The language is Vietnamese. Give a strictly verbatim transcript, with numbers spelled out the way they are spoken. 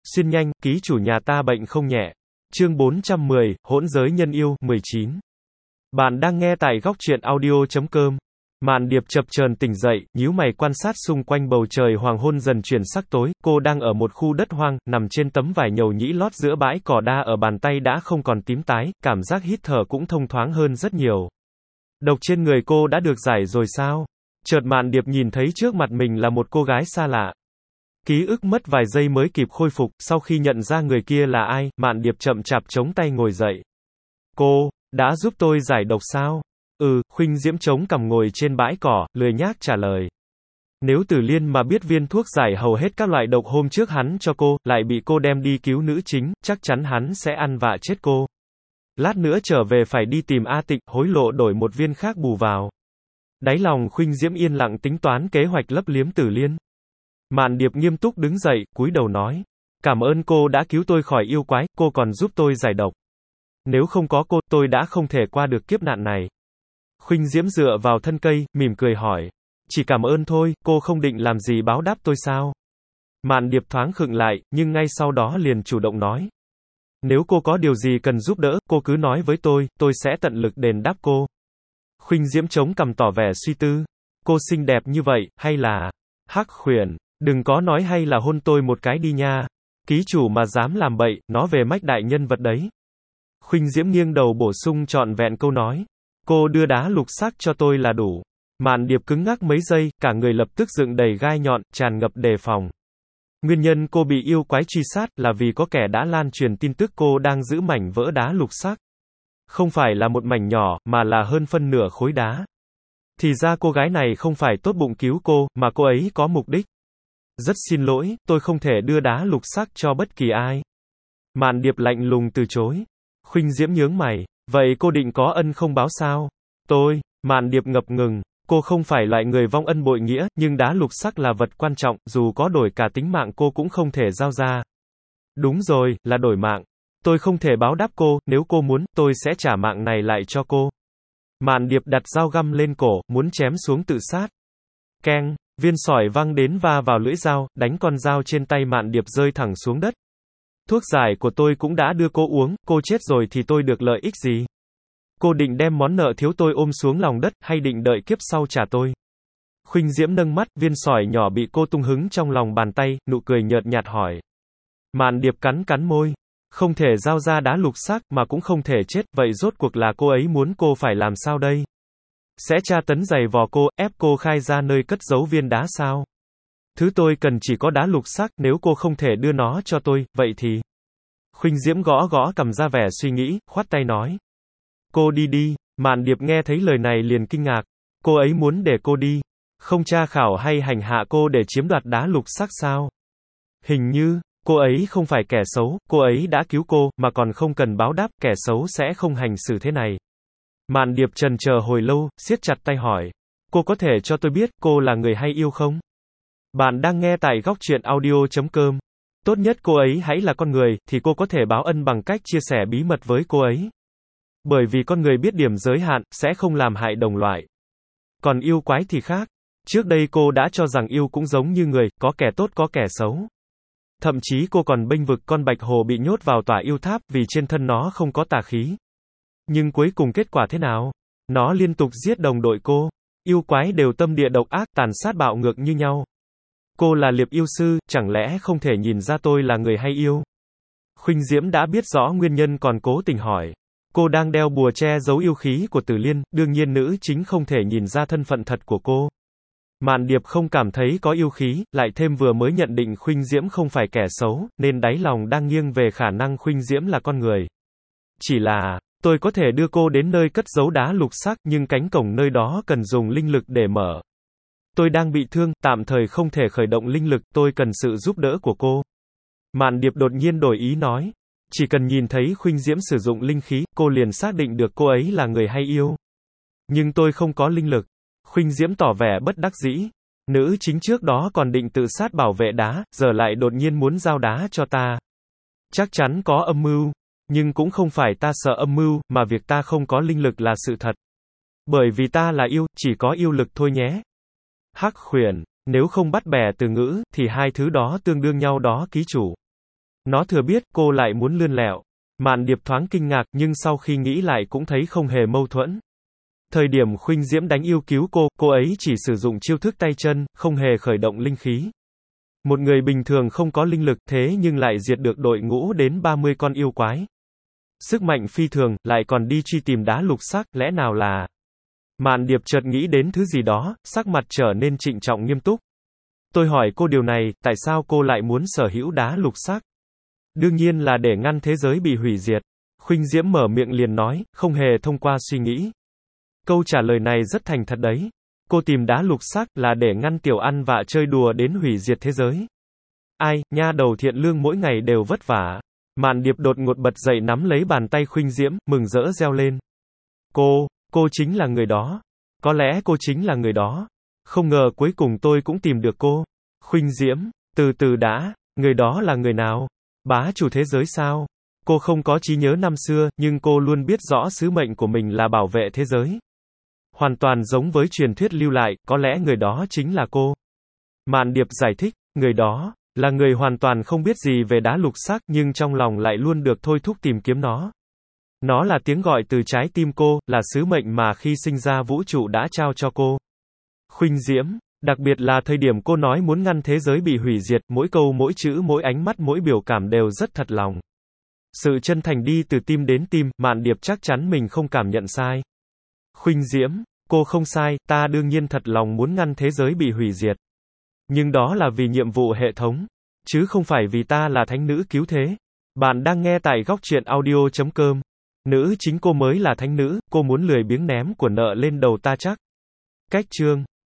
Xuyên nhanh, ký chủ nhà ta bệnh không nhẹ. Chương bốn trăm mười, hỗn giới nhân yêu, mười chín. Bạn đang nghe tại góc truyện audio chấm com. Mạn Điệp chập chờn tỉnh dậy, nhíu mày quan sát xung quanh bầu trời hoàng hôn dần chuyển sắc tối, cô đang ở một khu đất hoang, nằm trên tấm vải nhầu nhĩ lót giữa bãi cỏ đa ở bàn tay đã không còn tím tái, cảm giác hít thở cũng thông thoáng hơn rất nhiều. Độc trên người cô đã được giải rồi sao? Chợt Mạn Điệp nhìn thấy trước mặt mình là một cô gái xa lạ. Ký ức mất vài giây mới kịp khôi phục, sau khi nhận ra người kia là ai, Mạn Điệp chậm chạp chống tay ngồi dậy. Cô, đã giúp tôi giải độc sao? Ừ, Khuynh Diễm chống cằm ngồi trên bãi cỏ, lười nhác trả lời. Nếu Tử Liên mà biết viên thuốc giải hầu hết các loại độc hôm trước hắn cho cô, lại bị cô đem đi cứu nữ chính, chắc chắn hắn sẽ ăn vạ chết cô. Lát nữa trở về phải đi tìm A Tịnh, hối lộ đổi một viên khác bù vào. Đáy lòng Khuynh Diễm yên lặng tính toán kế hoạch lấp liếm Tử Liên. Mạn Điệp nghiêm túc đứng dậy, cúi đầu nói. Cảm ơn cô đã cứu tôi khỏi yêu quái, cô còn giúp tôi giải độc. Nếu không có cô, tôi đã không thể qua được kiếp nạn này. Khuynh Diễm dựa vào thân cây, mỉm cười hỏi. Chỉ cảm ơn thôi, cô không định làm gì báo đáp tôi sao? Mạn Điệp thoáng khựng lại, nhưng ngay sau đó liền chủ động nói. Nếu cô có điều gì cần giúp đỡ, cô cứ nói với tôi, tôi sẽ tận lực đền đáp cô. Khuynh Diễm chống cằm tỏ vẻ suy tư. Cô xinh đẹp như vậy, hay là... Hắc khuyển, đừng có nói hay là hôn tôi một cái đi nha. Ký chủ mà dám làm bậy, nó về mách đại nhân vật đấy. Khuynh Diễm nghiêng đầu bổ sung trọn vẹn câu nói. Cô đưa đá lục sắc cho tôi là đủ. Mạn Điệp cứng ngắc mấy giây, cả người lập tức dựng đầy gai nhọn, tràn ngập đề phòng. Nguyên nhân cô bị yêu quái truy sát là vì có kẻ đã lan truyền tin tức cô đang giữ mảnh vỡ đá lục sắc. Không phải là một mảnh nhỏ, mà là hơn phân nửa khối đá. Thì ra cô gái này không phải tốt bụng cứu cô, mà cô ấy có mục đích. Rất xin lỗi, tôi không thể đưa đá lục sắc cho bất kỳ ai. Mạn Điệp lạnh lùng từ chối. Khuynh Diễm nhướng mày. Vậy cô định có ân không báo sao? Tôi, Mạn Điệp ngập ngừng. Cô không phải loại người vong ân bội nghĩa, nhưng đá lục sắc là vật quan trọng, dù có đổi cả tính mạng cô cũng không thể giao ra. Đúng rồi, là đổi mạng. Tôi không thể báo đáp cô, nếu cô muốn, tôi sẽ trả mạng này lại cho cô. Mạn Điệp đặt dao găm lên cổ, muốn chém xuống tự sát. Keng, viên sỏi văng đến va vào lưỡi dao, đánh con dao trên tay Mạn Điệp rơi thẳng xuống đất. Thuốc giải của tôi cũng đã đưa cô uống, cô chết rồi thì tôi được lợi ích gì? Cô định đem món nợ thiếu tôi ôm xuống lòng đất, hay định đợi kiếp sau trả tôi? Khuynh Diễm nâng mắt, viên sỏi nhỏ bị cô tung hứng trong lòng bàn tay, nụ cười nhợt nhạt hỏi. Mạn Điệp cắn cắn môi. Không thể giao ra đá lục sắc, mà cũng không thể chết, vậy rốt cuộc là cô ấy muốn cô phải làm sao đây? Sẽ tra tấn giày vò cô, ép cô khai ra nơi cất giấu viên đá sao? Thứ tôi cần chỉ có đá lục sắc, nếu cô không thể đưa nó cho tôi, vậy thì... Khuynh Diễm gõ gõ cầm ra vẻ suy nghĩ, khoát tay nói. Cô đi đi. Mạn Điệp nghe thấy lời này liền kinh ngạc. Cô ấy muốn để cô đi. Không tra khảo hay hành hạ cô để chiếm đoạt đá lục sắc sao? Hình như, cô ấy không phải kẻ xấu, cô ấy đã cứu cô, mà còn không cần báo đáp, kẻ xấu sẽ không hành xử thế này. Mạn Điệp trần chờ hồi lâu, siết chặt tay hỏi. Cô có thể cho tôi biết, cô là người hay yêu không? Bạn đang nghe tại góc truyện audio chấm com. Tốt nhất cô ấy hãy là con người, thì cô có thể báo ân bằng cách chia sẻ bí mật với cô ấy. Bởi vì con người biết điểm giới hạn, sẽ không làm hại đồng loại. Còn yêu quái thì khác. Trước đây cô đã cho rằng yêu cũng giống như người, có kẻ tốt có kẻ xấu. Thậm chí cô còn bênh vực con bạch hồ bị nhốt vào tỏa yêu tháp vì trên thân nó không có tà khí. Nhưng cuối cùng kết quả thế nào? Nó liên tục giết đồng đội cô. Yêu quái đều tâm địa độc ác, tàn sát bạo ngược như nhau. Cô là liệp yêu sư, chẳng lẽ không thể nhìn ra tôi là người hay yêu? Khuynh Diễm đã biết rõ nguyên nhân còn cố tình hỏi. Cô đang đeo bùa che giấu yêu khí của Tử Liên, đương nhiên nữ chính không thể nhìn ra thân phận thật của cô. Mạn Điệp không cảm thấy có yêu khí, lại thêm vừa mới nhận định Khuynh Diễm không phải kẻ xấu, nên đáy lòng đang nghiêng về khả năng Khuynh Diễm là con người. Chỉ là, tôi có thể đưa cô đến nơi cất giấu đá lục sắc, nhưng cánh cổng nơi đó cần dùng linh lực để mở. Tôi đang bị thương, tạm thời không thể khởi động linh lực, tôi cần sự giúp đỡ của cô. Mạn Điệp đột nhiên đổi ý nói. Chỉ cần nhìn thấy Khuynh Diễm sử dụng linh khí, cô liền xác định được cô ấy là người hay yêu. Nhưng tôi không có linh lực. Khuynh Diễm tỏ vẻ bất đắc dĩ. Nữ chính trước đó còn định tự sát bảo vệ đá, giờ lại đột nhiên muốn giao đá cho ta. Chắc chắn có âm mưu. Nhưng cũng không phải ta sợ âm mưu, mà việc ta không có linh lực là sự thật. Bởi vì ta là yêu, chỉ có yêu lực thôi nhé. Hắc khuyển, nếu không bắt bẻ từ ngữ, thì hai thứ đó tương đương nhau đó ký chủ. Nó thừa biết, cô lại muốn lươn lẹo. Mạn Điệp thoáng kinh ngạc, nhưng sau khi nghĩ lại cũng thấy không hề mâu thuẫn. Thời điểm Khuynh Diễm đánh yêu cứu cô, cô ấy chỉ sử dụng chiêu thức tay chân, không hề khởi động linh khí. Một người bình thường không có linh lực, thế nhưng lại diệt được đội ngũ đến ba mươi con yêu quái. Sức mạnh phi thường, lại còn đi truy tìm đá lục sắc, lẽ nào là... Mạn Điệp chợt nghĩ đến thứ gì đó, sắc mặt trở nên trịnh trọng nghiêm túc. Tôi hỏi cô điều này, tại sao cô lại muốn sở hữu đá lục sắc? Đương nhiên là để ngăn thế giới bị hủy diệt. Khuynh Diễm mở miệng liền nói, không hề thông qua suy nghĩ. Câu trả lời này rất thành thật đấy. Cô tìm đá lục sắc là để ngăn Tiểu ăn vạ chơi đùa đến hủy diệt thế giới. Ai, nha đầu thiện lương mỗi ngày đều vất vả. Mạn Điệp đột ngột bật dậy nắm lấy bàn tay Khuynh Diễm, mừng rỡ reo lên. Cô, cô chính là người đó. Có lẽ cô chính là người đó. Không ngờ cuối cùng tôi cũng tìm được cô. Khuynh Diễm, từ từ đã, người đó là người nào? Bá chủ thế giới sao? Cô không có trí nhớ năm xưa, nhưng cô luôn biết rõ sứ mệnh của mình là bảo vệ thế giới. Hoàn toàn giống với truyền thuyết lưu lại, có lẽ người đó chính là cô. Mạn Điệp giải thích, người đó, là người hoàn toàn không biết gì về đá lục sắc nhưng trong lòng lại luôn được thôi thúc tìm kiếm nó. Nó là tiếng gọi từ trái tim cô, là sứ mệnh mà khi sinh ra vũ trụ đã trao cho cô. Khuynh Diễm, đặc biệt là thời điểm cô nói muốn ngăn thế giới bị hủy diệt, mỗi câu mỗi chữ mỗi ánh mắt mỗi biểu cảm đều rất thật lòng. Sự chân thành đi từ tim đến tim, Mạn Điệp chắc chắn mình không cảm nhận sai. Khuynh Diễm, cô không sai, ta đương nhiên thật lòng muốn ngăn thế giới bị hủy diệt. Nhưng đó là vì nhiệm vụ hệ thống, chứ không phải vì ta là thánh nữ cứu thế. Bạn đang nghe tại góc truyện audio chấm com. Nữ chính cô mới là thánh nữ, cô muốn lười biếng ném của nợ lên đầu ta chắc. Cách chương